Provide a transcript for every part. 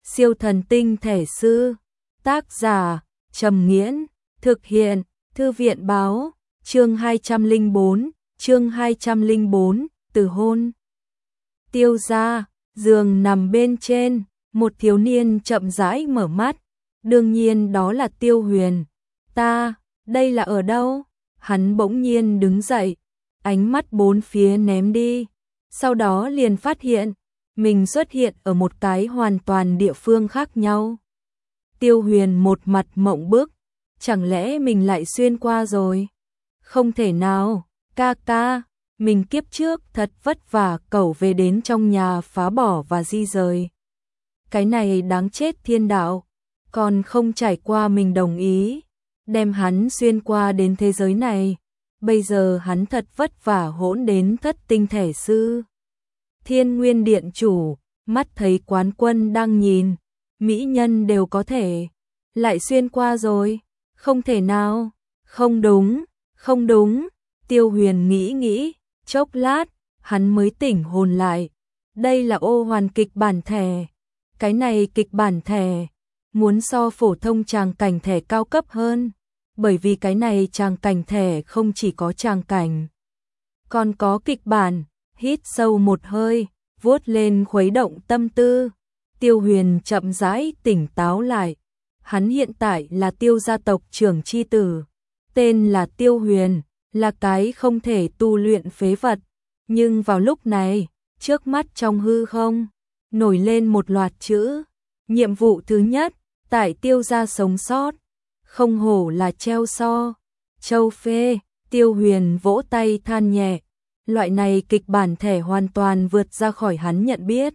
Siêu thần tinh thể sư. Tác giả Trầm Nghiễn. Thực hiện Thư viện báo. Chương 204, từ hôn. Tiêu gia, giường nằm bên trên, một thiếu niên chậm rãi mở mắt. Đương nhiên đó là Tiêu Huyền. Đây là ở đâu? Hắn bỗng nhiên đứng dậy, ánh mắt bốn phía ném đi. Sau đó liền phát hiện, mình xuất hiện ở một cái hoàn toàn địa phương khác nhau. Tiêu Huyền một mặt mộng bức, chẳng lẽ mình lại xuyên qua rồi? Không thể nào, ca, mình kiếp trước thật vất vả cẩu về đến trong nhà phá bỏ và di rời. Cái này đáng chết thiên đạo, còn không trải qua mình đồng ý, đem hắn xuyên qua đến thế giới này. Bây giờ hắn thật vất vả hỗn đến thất tinh thể sư. Thiên Nguyên Điện chủ, mắt thấy quán quân đang nhìn, mỹ nhân đều có thể, lại xuyên qua rồi, không thể nào, không đúng, Tiêu Huyền nghĩ, chốc lát, hắn mới tỉnh hồn lại, đây là ô hoàn kịch bản thẻ, cái này kịch bản thẻ, muốn so phổ thông tràng cảnh thẻ cao cấp hơn, bởi vì cái này tràng cảnh thẻ không chỉ có tràng cảnh, còn có kịch bản. Hít sâu một hơi, vuốt lên khuấy động tâm tư, Tiêu Huyền chậm rãi tỉnh táo lại. Hắn hiện tại là Tiêu gia tộc trưởng chi tử, tên là Tiêu Huyền, là cái không thể tu luyện phế vật. Nhưng vào lúc này, trước mắt trong hư không, nổi lên một loạt chữ. Nhiệm vụ thứ nhất, tại Tiêu gia sống sót, không hổ là treo so, châu phê. Tiêu Huyền vỗ tay than nhẹ. Loại này kịch bản thẻ hoàn toàn vượt ra khỏi hắn nhận biết.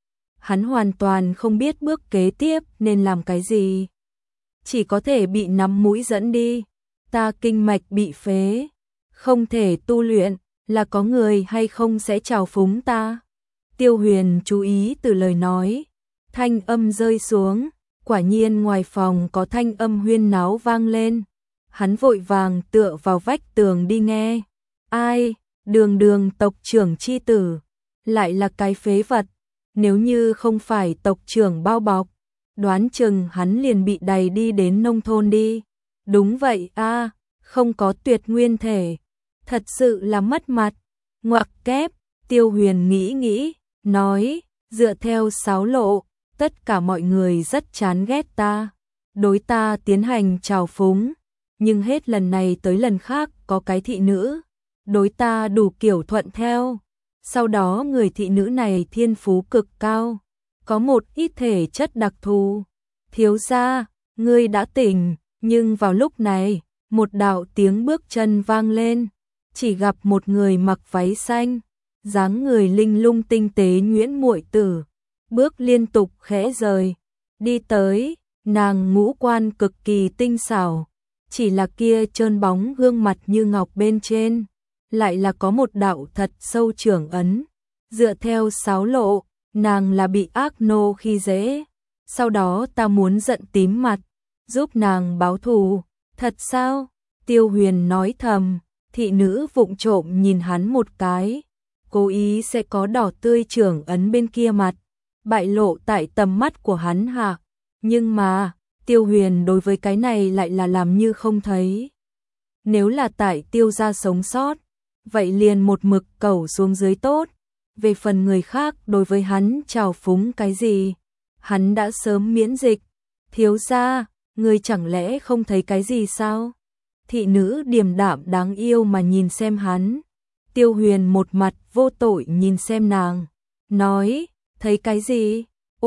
Hắn hoàn toàn không biết bước kế tiếp nên làm cái gì. Chỉ có thể bị nắm mũi dẫn đi. Ta kinh mạch bị phế, không thể tu luyện, là có người hay không sẽ trào phúng ta. Tiêu Huyền chú ý từ lời nói. Thanh âm rơi xuống, quả nhiên ngoài phòng có thanh âm huyên náo vang lên. Hắn vội vàng tựa vào vách tường đi nghe. Ai? Đường tộc trưởng chi tử, lại là cái phế vật, nếu như không phải tộc trưởng bao bọc, đoán chừng hắn liền bị đày đi đến nông thôn đi. Đúng vậy không có tuyệt nguyên thể, thật sự là mất mặt. Ngoặc kép, Tiêu Huyền nghĩ, nói, dựa theo sáo lộ, tất cả mọi người rất chán ghét ta, đối ta tiến hành trào phúng, nhưng hết lần này tới lần khác có cái thị nữ đối ta đủ kiểu thuận theo. Sau đó người thị nữ này thiên phú cực cao, có một ít thể chất đặc thù. Thiếu gia, ngươi đã tỉnh, nhưng vào lúc này, một đạo tiếng bước chân vang lên, chỉ gặp một người mặc váy xanh, dáng người linh lung tinh tế nhuyễn muội tử, bước liên tục khẽ rời, đi tới, nàng ngũ quan cực kỳ tinh xảo, chỉ là kia trơn bóng gương mặt như ngọc bên trên lại là có một đạo thật sâu trưởng ấn. Dựa theo sáo lộ, nàng là bị ác nô khi dễ. Sau đó ta muốn giận tím mặt, giúp nàng báo thù. Thật sao? Tiêu Huyền nói thầm. Thị nữ vụng trộm nhìn hắn một cái, cố ý sẽ có đỏ tươi trưởng ấn bên kia mặt, bại lộ tại tầm mắt của hắn hả? Nhưng mà, Tiêu Huyền đối với cái này lại là làm như không thấy. Nếu là tại Tiêu gia sống sót, vậy liền một mực cẩu xuống dưới tốt. Về phần người khác đối với hắn trào phúng cái gì, hắn đã sớm miễn dịch. Thiếu gia, người chẳng lẽ không thấy cái gì sao? Thị nữ điềm đạm đáng yêu mà nhìn xem hắn. Tiêu Huyền một mặt vô tội nhìn xem nàng, nói, thấy cái gì?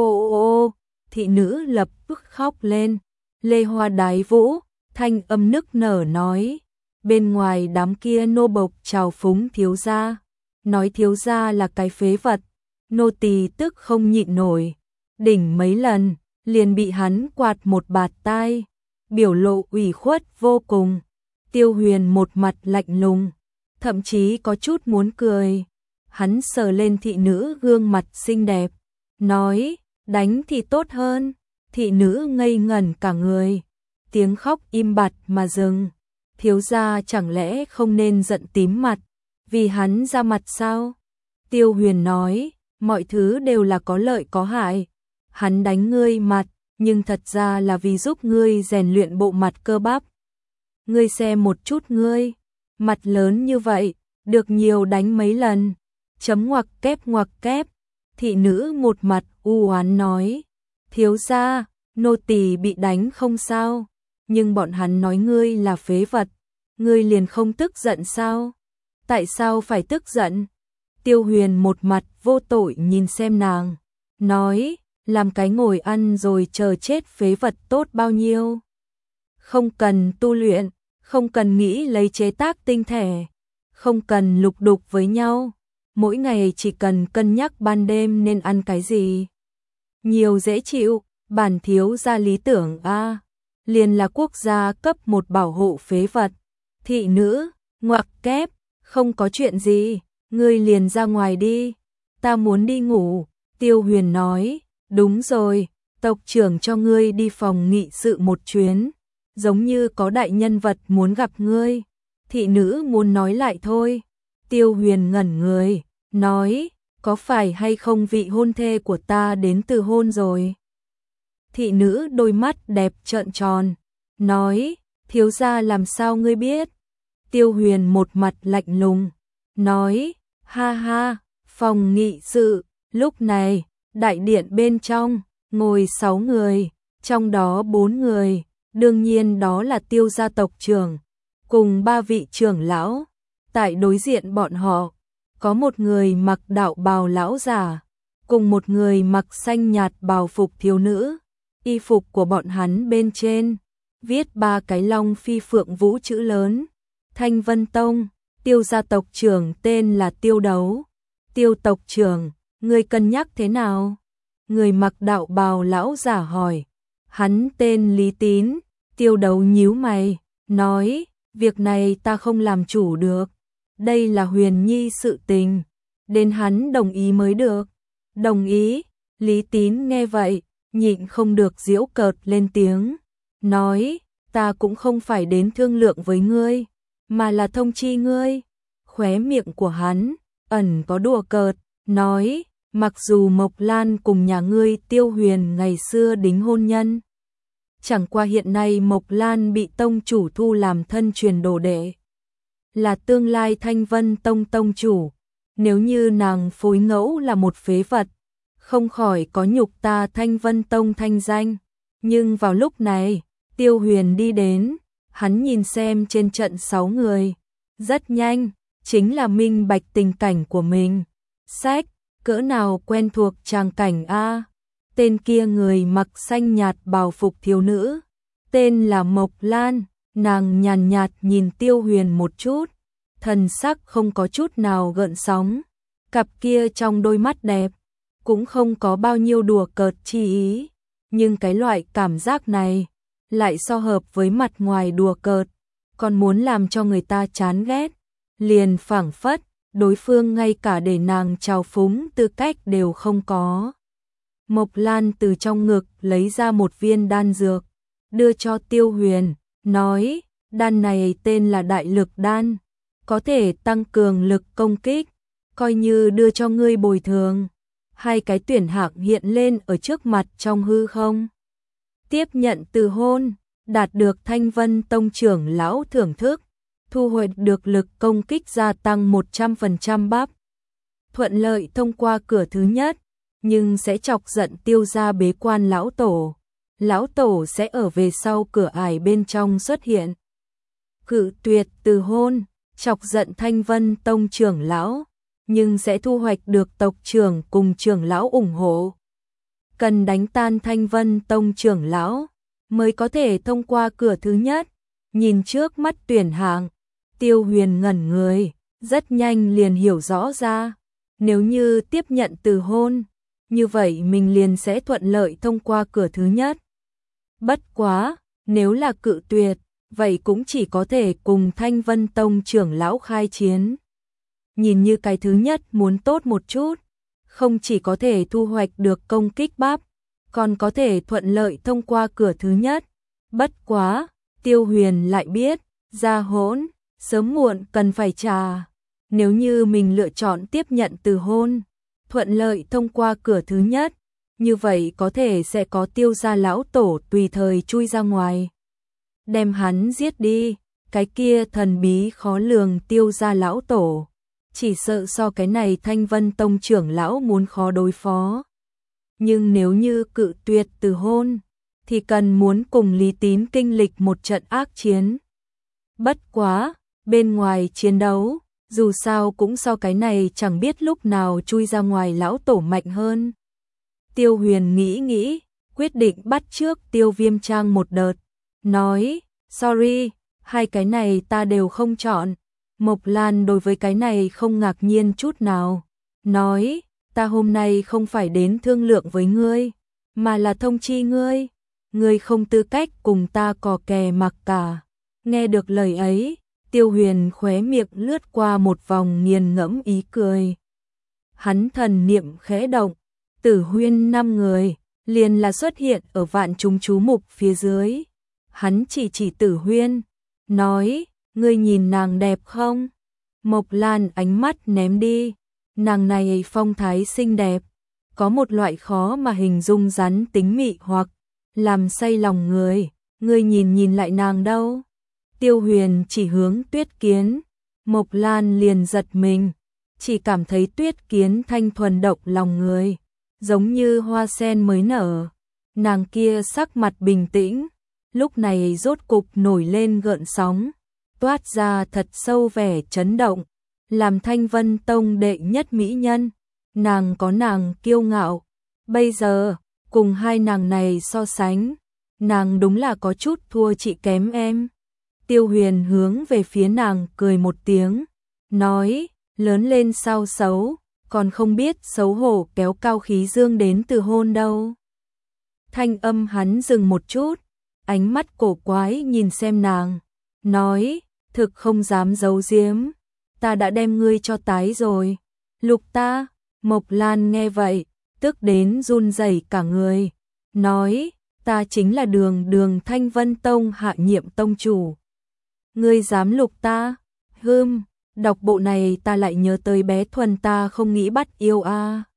Ô, thị nữ lập tức khóc lên. Lê hoa đái vũ, thanh âm nức nở nói, bên ngoài đám kia nô bộc trào phúng thiếu gia, nói thiếu gia là cái phế vật, nô tỳ tức không nhịn nổi, đỉnh mấy lần, liền bị hắn quạt một bạt tai, biểu lộ ủy khuất vô cùng. Tiêu Huyền một mặt lạnh lùng, thậm chí có chút muốn cười. Hắn sờ lên thị nữ gương mặt xinh đẹp, nói, đánh thì tốt hơn. Thị nữ ngây ngẩn cả người, tiếng khóc im bặt mà dừng. Thiếu gia chẳng lẽ không nên giận tím mặt, vì hắn ra mặt sao? Tiêu Huyền nói, mọi thứ đều là có lợi có hại. hắn đánh ngươi mặt, nhưng thật ra là vì giúp ngươi rèn luyện bộ mặt cơ bắp. Ngươi xem một chút ngươi, mặt lớn như vậy, được nhiều đánh mấy lần. Chấm ngoặc kép, thị nữ một mặt u oán nói, thiếu gia, nô tỳ bị đánh không sao, nhưng bọn hắn nói ngươi là phế vật, ngươi liền không tức giận sao? Tại sao phải tức giận? Tiêu Huyền một mặt vô tội nhìn xem nàng, nói, làm cái ngồi ăn rồi chờ chết phế vật tốt bao nhiêu. Không cần tu luyện, không cần nghĩ lấy chế tác tinh thể, không cần lục đục với nhau, mỗi ngày chỉ cần cân nhắc ban đêm nên ăn cái gì. Nhiều dễ chịu, bản thiếu gia lý tưởng a, liền là quốc gia cấp một bảo hộ phế vật. Thị nữ, ngoặc kép, không có chuyện gì, ngươi liền ra ngoài đi, ta muốn đi ngủ. Tiêu Huyền nói, đúng rồi, tộc trưởng cho ngươi đi phòng nghị sự một chuyến, giống như có đại nhân vật muốn gặp ngươi. Thị nữ muốn nói lại thôi. Tiêu Huyền ngẩn người, nói, có phải hay không vị hôn thê của ta đến từ hôn rồi? Thị nữ đôi mắt đẹp trợn tròn, nói, thiếu gia làm sao ngươi biết? Tiêu Huyền một mặt lạnh lùng, nói, ha ha, phòng nghị sự, lúc này, đại điện bên trong, ngồi 6 người, trong đó 4 người, đương nhiên đó là Tiêu gia tộc trưởng, cùng 3 vị trưởng lão. Tại đối diện bọn họ, có một người mặc đạo bào lão giả, cùng một người mặc xanh nhạt bào phục thiếu nữ. Y phục của bọn hắn bên trên, viết 3 cái long phi phượng vũ chữ lớn. Thanh Vân Tông, Tiêu gia tộc trưởng tên là Tiêu Đấu. Tiêu tộc trưởng, người cân nhắc thế nào? Người mặc đạo bào lão giả hỏi. Hắn tên Lý Tín. Tiêu Đấu nhíu mày, nói, việc này ta không làm chủ được. Đây là Huyền Nhi sự tình, đến hắn đồng ý mới được. Đồng ý? Lý Tín nghe vậy, nhịn không được giễu cợt lên tiếng, nói, ta cũng không phải đến thương lượng với ngươi, mà là thông chi ngươi. Khóe miệng của hắn ẩn có đùa cợt, nói, mặc dù Mộc Lan cùng nhà ngươi Tiêu Huyền ngày xưa đính hôn nhân, chẳng qua hiện nay Mộc Lan bị tông chủ thu làm thân truyền đồ đệ, là tương lai Thanh Vân Tông tông chủ, nếu như nàng phối ngẫu là một phế vật, không khỏi có nhục ta Thanh Vân Tông thanh danh. Nhưng vào lúc này, Tiêu Huyền đi đến, hắn nhìn xem trên trận 6 người, rất nhanh, chính là minh bạch tình cảnh của mình. Sách, cỡ nào quen thuộc tràng cảnh a. Tên kia người mặc xanh nhạt bào phục thiếu nữ, tên là Mộc Lan, nàng nhàn nhạt nhìn Tiêu Huyền một chút, thần sắc không có chút nào gợn sóng, cặp kia trong đôi mắt đẹp cũng không có bao nhiêu đùa cợt chi ý, nhưng cái loại cảm giác này lại so hợp với mặt ngoài đùa cợt, còn muốn làm cho người ta chán ghét, liền phảng phất đối phương ngay cả để nàng trào phúng tư cách đều không có. Mộc Lan từ trong ngực lấy ra một viên đan dược, đưa cho Tiêu Huyền, nói, đan này tên là Đại Lực Đan, có thể tăng cường lực công kích, coi như đưa cho ngươi bồi thường. 2 cái tuyển hạng hiện lên ở trước mặt trong hư không. Tiếp nhận từ hôn, đạt được Thanh Vân Tông trưởng lão thưởng thức, thu hoạch được lực công kích gia tăng 100% bắp. Thuận lợi thông qua cửa thứ nhất, nhưng sẽ chọc giận Tiêu gia bế quan lão tổ. Lão tổ sẽ ở về sau cửa ải bên trong xuất hiện. Cự tuyệt từ hôn, chọc giận Thanh Vân Tông trưởng lão, nhưng sẽ thu hoạch được tộc trưởng cùng trưởng lão ủng hộ. Cần đánh tan Thanh Vân Tông trưởng lão mới có thể thông qua cửa thứ nhất. Nhìn trước mắt tuyển hạng, Tiêu Huyền ngẩn người, rất nhanh liền hiểu rõ ra, nếu như tiếp nhận từ hôn, như vậy mình liền sẽ thuận lợi thông qua cửa thứ nhất. Bất quá, nếu là cự tuyệt, vậy cũng chỉ có thể cùng Thanh Vân Tông trưởng lão khai chiến. Nhìn như cái thứ nhất muốn tốt một chút, không chỉ có thể thu hoạch được công kích bắp, còn có thể thuận lợi thông qua cửa thứ nhất. Bất quá, Tiêu Huyền lại biết, ra hỗn, sớm muộn cần phải trả. Nếu như mình lựa chọn tiếp nhận từ hôn, thuận lợi thông qua cửa thứ nhất, như vậy có thể sẽ có Tiêu gia lão tổ tùy thời chui ra ngoài. Đem hắn giết đi, cái kia thần bí khó lường Tiêu gia lão tổ, chỉ sợ so cái này Thanh Vân Tông trưởng lão muốn khó đối phó. Nhưng nếu như cự tuyệt từ hôn, thì cần muốn cùng Lý Tín kinh lịch một trận ác chiến. Bất quá, bên ngoài chiến đấu, dù sao cũng so cái này chẳng biết lúc nào chui ra ngoài lão tổ mạnh hơn. Tiêu Huyền nghĩ, quyết định bắt trước Tiêu Viêm Trang một đợt, nói, sorry, hai cái này ta đều không chọn. Mộc Lan đối với cái này không ngạc nhiên chút nào, nói, ta hôm nay không phải đến thương lượng với ngươi, mà là thông chi ngươi, ngươi không tư cách cùng ta cò kè mặc cả. Nghe được lời ấy, Tiêu Huyền khóe miệng lướt qua một vòng nghiền ngẫm ý cười. Hắn thần niệm khẽ động, Tử Huyên 5 người, liền là xuất hiện ở vạn chúng chú mục phía dưới. Hắn chỉ Tử Huyên, nói, ngươi nhìn nàng đẹp không? Mộc Lan ánh mắt ném đi, nàng này phong thái xinh đẹp, có một loại khó mà hình dung rắn tính mị hoặc làm say lòng người, ngươi nhìn lại nàng đâu? Tiêu Huyền chỉ hướng Tuyết Kiến, Mộc Lan liền giật mình, chỉ cảm thấy Tuyết Kiến thanh thuần động lòng người, giống như hoa sen mới nở. Nàng kia sắc mặt bình tĩnh, lúc này rốt cục nổi lên gợn sóng, toát ra thật sâu vẻ chấn động, làm Thanh Vân Tông đệ nhất mỹ nhân, nàng có nàng kiêu ngạo, bây giờ, cùng hai nàng này so sánh, nàng đúng là có chút thua chị kém em. Tiêu Huyền hướng về phía nàng cười một tiếng, nói, lớn lên sao xấu, còn không biết xấu hổ kéo cao khí dương đến từ hôn đâu. Thanh âm hắn dừng một chút, ánh mắt cổ quái nhìn xem nàng, nói, thực không dám giấu giếm, ta đã đem ngươi cho tái rồi. Lục ta, Mộc Lan nghe vậy, tức đến run rẩy cả người, nói, ta chính là đường Thanh Vân Tông hạ nhiệm tông chủ. Ngươi dám lục ta? Đọc bộ này ta lại nhớ tới bé Thuần ta không nghĩ bắt yêu a.